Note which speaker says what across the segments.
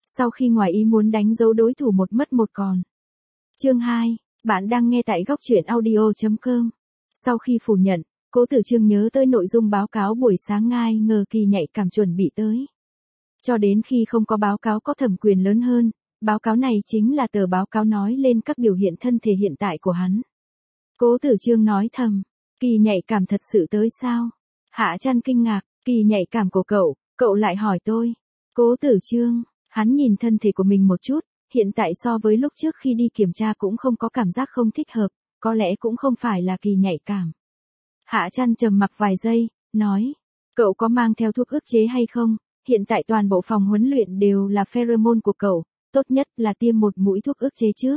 Speaker 1: Sau khi ngoài ý muốn đánh dấu đối thủ một mất một còn. Chương 2, bạn đang nghe tại góc truyện audio.com. Sau khi phủ nhận, Cố Tử Chương nhớ tới nội dung báo cáo buổi sáng ngai ngờ kỳ nhạy cảm chuẩn bị tới. Cho đến khi không có báo cáo có thẩm quyền lớn hơn, báo cáo này chính là tờ báo cáo nói lên các biểu hiện thân thể hiện tại của hắn. Cố Tử Chương nói thầm, kỳ nhạy cảm thật sự tới sao? Hạ Trăn kinh ngạc, kỳ nhạy cảm của cậu lại hỏi tôi. Cố Tử Chương, hắn nhìn thân thể của mình một chút, hiện tại so với lúc trước khi đi kiểm tra cũng không có cảm giác không thích hợp, có lẽ cũng không phải là kỳ nhạy cảm. Hạ Trăn trầm mặc vài giây, nói, cậu có mang theo thuốc ức chế hay không? Hiện tại toàn bộ phòng huấn luyện đều là pheromone của cậu, tốt nhất là tiêm một mũi thuốc ức chế trước.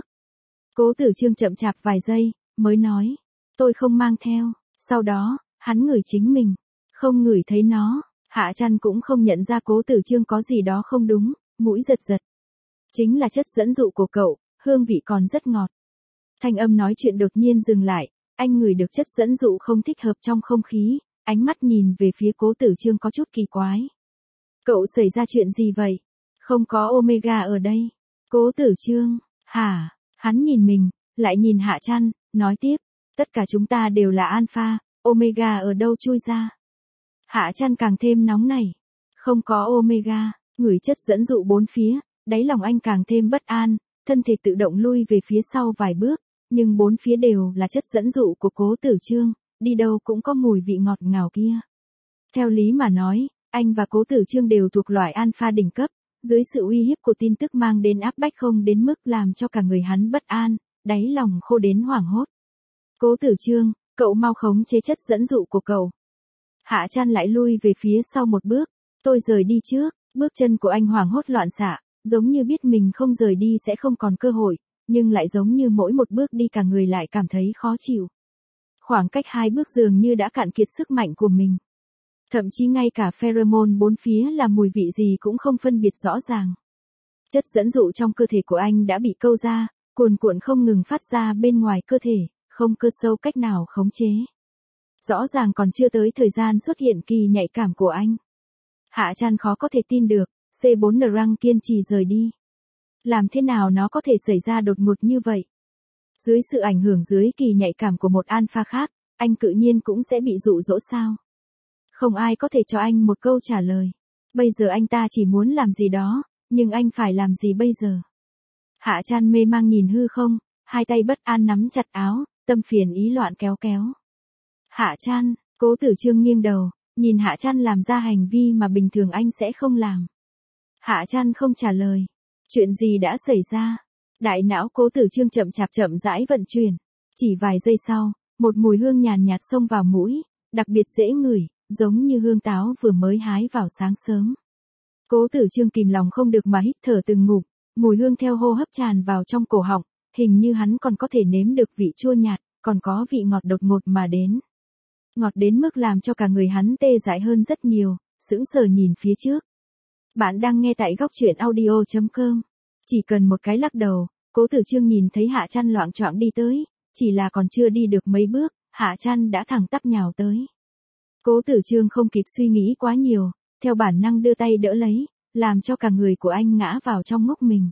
Speaker 1: Cố Tử Chương chậm chạp vài giây, mới nói, tôi không mang theo. Sau đó, hắn ngửi chính mình, không ngửi thấy nó. Hạ Trăn cũng không nhận ra Cố Tử Chương có gì đó không đúng, mũi giật giật. Chính là chất dẫn dụ của cậu, hương vị còn rất ngọt. Thanh âm nói chuyện đột nhiên dừng lại, anh ngửi được chất dẫn dụ không thích hợp trong không khí, ánh mắt nhìn về phía Cố Tử Chương có chút kỳ quái. Cậu xảy ra chuyện gì vậy? Không có Omega ở đây. Cố Tử Chương, hả? Hắn nhìn mình, lại nhìn Hạ Trăn, nói tiếp, tất cả chúng ta đều là alpha, Omega ở đâu chui ra? Hạ Trăn càng thêm nóng nảy. Không có Omega, ngửi chất dẫn dụ bốn phía, đáy lòng anh càng thêm bất an, thân thể tự động lui về phía sau vài bước, nhưng bốn phía đều là chất dẫn dụ của Cố Tử Chương, đi đâu cũng có mùi vị ngọt ngào kia. Theo lý mà nói, anh và Cố Tử Chương đều thuộc loại alpha đỉnh cấp, dưới sự uy hiếp của tin tức mang đến áp bách không đến mức làm cho cả người hắn bất an, đáy lòng khô đến hoảng hốt. Cố Tử Chương, cậu mau khống chế chất dẫn dụ của cậu. Hạ Trăn lại lui về phía sau một bước, tôi rời đi trước, bước chân của anh hoảng hốt loạn xạ, giống như biết mình không rời đi sẽ không còn cơ hội, nhưng lại giống như mỗi một bước đi cả người lại cảm thấy khó chịu. Khoảng cách 2 bước dường như đã cạn kiệt sức mạnh của mình. Thậm chí ngay cả pheromone bốn phía là mùi vị gì cũng không phân biệt rõ ràng. Chất dẫn dụ trong cơ thể của anh đã bị câu ra, cuồn cuộn không ngừng phát ra bên ngoài cơ thể, không cơ sâu cách nào khống chế. Rõ ràng còn chưa tới thời gian xuất hiện kỳ nhạy cảm của anh. Hạ Trăn khó có thể tin được, C4N răng kiên trì rời đi. Làm thế nào nó có thể xảy ra đột ngột như vậy? Dưới sự ảnh hưởng dưới kỳ nhạy cảm của một alpha khác, anh tự nhiên cũng sẽ bị dụ dỗ sao? Không ai có thể cho anh một câu trả lời. Bây giờ anh ta chỉ muốn làm gì đó, nhưng anh phải làm gì bây giờ? Hạ Trăn mê mang nhìn hư không, hai tay bất an nắm chặt áo, tâm phiền ý loạn kéo kéo. Hạ Trăn, Cố Tử Chương nghiêng đầu, nhìn Hạ Trăn làm ra hành vi mà bình thường anh sẽ không làm. Hạ Trăn không trả lời. Chuyện gì đã xảy ra? Đại não Cố Tử Chương chậm rãi vận chuyển. Chỉ vài giây sau, một mùi hương nhàn nhạt xông vào mũi, đặc biệt dễ ngửi, giống như hương táo vừa mới hái vào sáng sớm. Cố Tử Chương kìm lòng không được mà hít thở từng ngụm, mùi hương theo hô hấp tràn vào trong cổ họng, hình như hắn còn có thể nếm được vị chua nhạt, còn có vị ngọt đột ngột mà đến. Ngọt đến mức làm cho cả người hắn tê dại hơn rất nhiều, sững sờ nhìn phía trước. Bạn đang nghe tại góc truyện audio.com. Chỉ cần một cái lắc đầu, Cố Tử Chương nhìn thấy Hạ Trăn loạng choạng đi tới, chỉ là còn chưa đi được mấy bước, Hạ Trăn đã thẳng tắp nhào tới. Cố Tử Chương không kịp suy nghĩ quá nhiều, theo bản năng đưa tay đỡ lấy, làm cho cả người của anh ngã vào trong ngốc mình.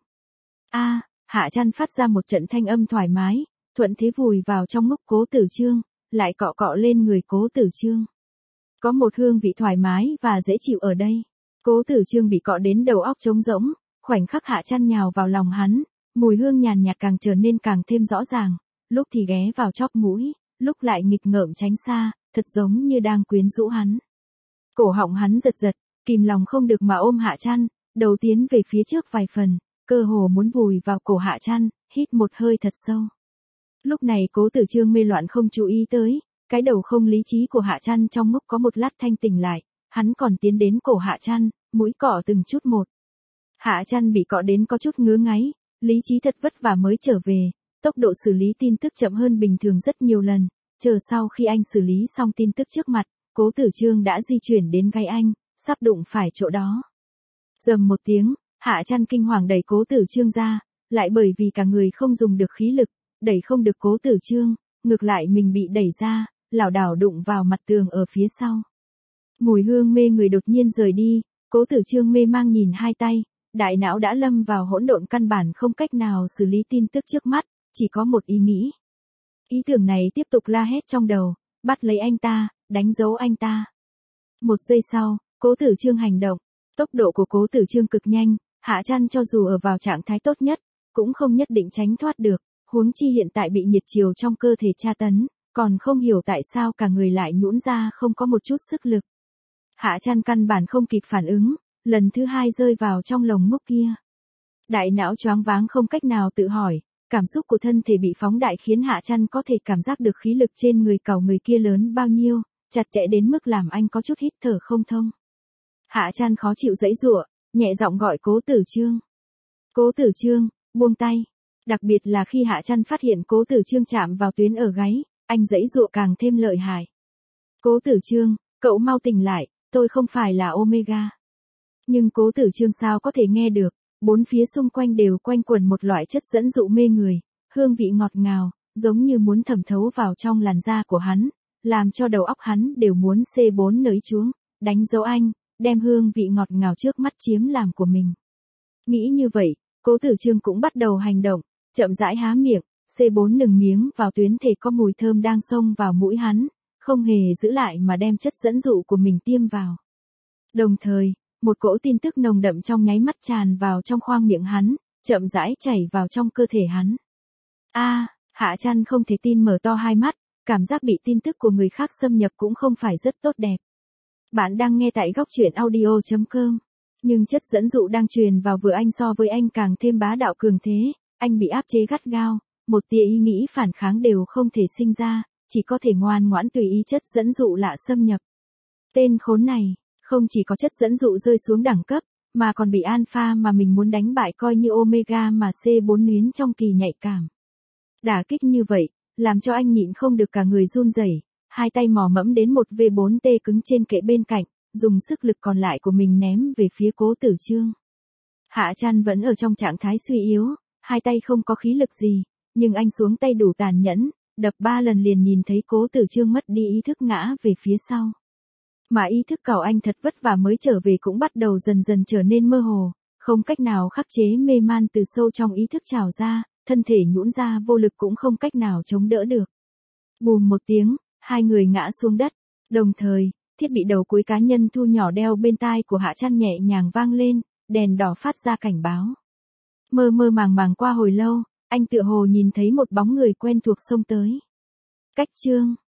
Speaker 1: Hạ Trăn phát ra một trận thanh âm thoải mái, thuận thế vùi vào trong ngốc Cố Tử Chương, lại cọ cọ lên người Cố Tử Chương. Có một hương vị thoải mái và dễ chịu ở đây. Cố Tử Chương bị cọ đến đầu óc trống rỗng, khoảnh khắc Hạ Trăn nhào vào lòng hắn, mùi hương nhàn nhạt càng trở nên càng thêm rõ ràng, lúc thì ghé vào chóp mũi, lúc lại nghịch ngợm tránh xa, thật giống như đang quyến rũ hắn. Cổ họng hắn giật giật, kìm lòng không được mà ôm Hạ Trăn, đầu tiến về phía trước vài phần, cơ hồ muốn vùi vào cổ Hạ Trăn, hít một hơi thật sâu. Lúc này Cố Tử Chương mê loạn không chú ý tới, cái đầu không lý trí của Hạ Trăn trong ngốc có một lát thanh tỉnh lại, hắn còn tiến đến cổ Hạ Trăn, mũi cọ từng chút một. Hạ Trăn bị cọ đến có chút ngứa ngáy, lý trí thật vất vả mới trở về, tốc độ xử lý tin tức chậm hơn bình thường rất nhiều lần, chờ sau khi anh xử lý xong tin tức trước mặt, Cố Tử Chương đã di chuyển đến gáy anh, sắp đụng phải chỗ đó. Rầm một tiếng, Hạ Trăn kinh hoàng đẩy Cố Tử Chương ra, lại bởi vì cả người không dùng được khí lực, đẩy không được Cố Tử Chương, ngược lại mình bị đẩy ra, lảo đảo đụng vào mặt tường ở phía sau. Mùi hương mê người đột nhiên rời đi, Cố Tử Chương mê mang nhìn hai tay, đại não đã lâm vào hỗn độn căn bản không cách nào xử lý tin tức trước mắt, chỉ có một ý nghĩ. Ý tưởng này tiếp tục la hét trong đầu, bắt lấy anh ta, đánh dấu anh ta. Một giây sau, Cố Tử Chương hành động. Tốc độ của Cố Tử Chương cực nhanh, Hạ Trăn cho dù ở vào trạng thái tốt nhất, cũng không nhất định tránh thoát được, huống chi hiện tại bị nhiệt chiều trong cơ thể tra tấn, còn không hiểu tại sao cả người lại nhũn ra không có một chút sức lực. Hạ Trăn căn bản không kịp phản ứng, lần thứ hai rơi vào trong lồng ngốc kia. Đại não choáng váng không cách nào tự hỏi, cảm xúc của thân thể bị phóng đại khiến Hạ Trăn có thể cảm giác được khí lực trên người cào người kia lớn bao nhiêu, chặt chẽ đến mức làm anh có chút hít thở không thông. Hạ Trăn khó chịu giãy giụa, nhẹ giọng gọi Cố Tử Chương. Cố Tử Chương, buông tay. Đặc biệt là khi Hạ Trăn phát hiện Cố Tử Chương chạm vào tuyến ở gáy, anh giãy giụa càng thêm lợi hại. Cố Tử Chương, cậu mau tỉnh lại, tôi không phải là Omega. Nhưng Cố Tử Chương sao có thể nghe được, bốn phía xung quanh đều quanh quẩn một loại chất dẫn dụ mê người, hương vị ngọt ngào, giống như muốn thẩm thấu vào trong làn da của hắn, làm cho đầu óc hắn đều muốn C4 nới chuống, đánh dấu anh, đem hương vị ngọt ngào trước mắt chiếm làm của mình. Nghĩ như vậy, Cố Tử Chương cũng bắt đầu hành động, chậm rãi há miệng, C4 nừng miếng vào tuyến thể có mùi thơm đang xông vào mũi hắn, không hề giữ lại mà đem chất dẫn dụ của mình tiêm vào. Đồng thời, một cỗ tin tức nồng đậm trong nháy mắt tràn vào trong khoang miệng hắn, chậm rãi chảy vào trong cơ thể hắn. Hạ Trăn không thể tin mở to hai mắt, cảm giác bị tin tức của người khác xâm nhập cũng không phải rất tốt đẹp. Bạn đang nghe tại góc truyện audio.com. Nhưng chất dẫn dụ đang truyền vào vừa anh so với anh càng thêm bá đạo cường thế, anh bị áp chế gắt gao, một tia ý nghĩ phản kháng đều không thể sinh ra, chỉ có thể ngoan ngoãn tùy ý chất dẫn dụ lạ xâm nhập. Tên khốn này, không chỉ có chất dẫn dụ rơi xuống đẳng cấp, mà còn bị alpha mà mình muốn đánh bại coi như omega mà C4 nuyến trong kỳ nhạy cảm. Đả kích như vậy, làm cho anh nhịn không được cả người run rẩy, hai tay mò mẫm đến một V4T cứng trên kệ bên cạnh, dùng sức lực còn lại của mình ném về phía Cố Tử Chương. Hạ Trăn vẫn ở trong trạng thái suy yếu, hai tay không có khí lực gì, nhưng anh xuống tay đủ tàn nhẫn, đập 3 lần liền nhìn thấy Cố Tử Chương mất đi ý thức ngã về phía sau. Mà ý thức cào anh thật vất vả mới trở về cũng bắt đầu dần dần trở nên mơ hồ, không cách nào khắc chế mê man từ sâu trong ý thức trào ra, thân thể nhũn ra vô lực cũng không cách nào chống đỡ được. Bùm một tiếng, hai người ngã xuống đất, đồng thời, thiết bị đầu cuối cá nhân thu nhỏ đeo bên tai của Hạ Trăn nhẹ nhàng vang lên, đèn đỏ phát ra cảnh báo. Mơ mơ màng màng qua hồi lâu, anh tựa hồ nhìn thấy một bóng người quen thuộc xông tới. Cách Chương,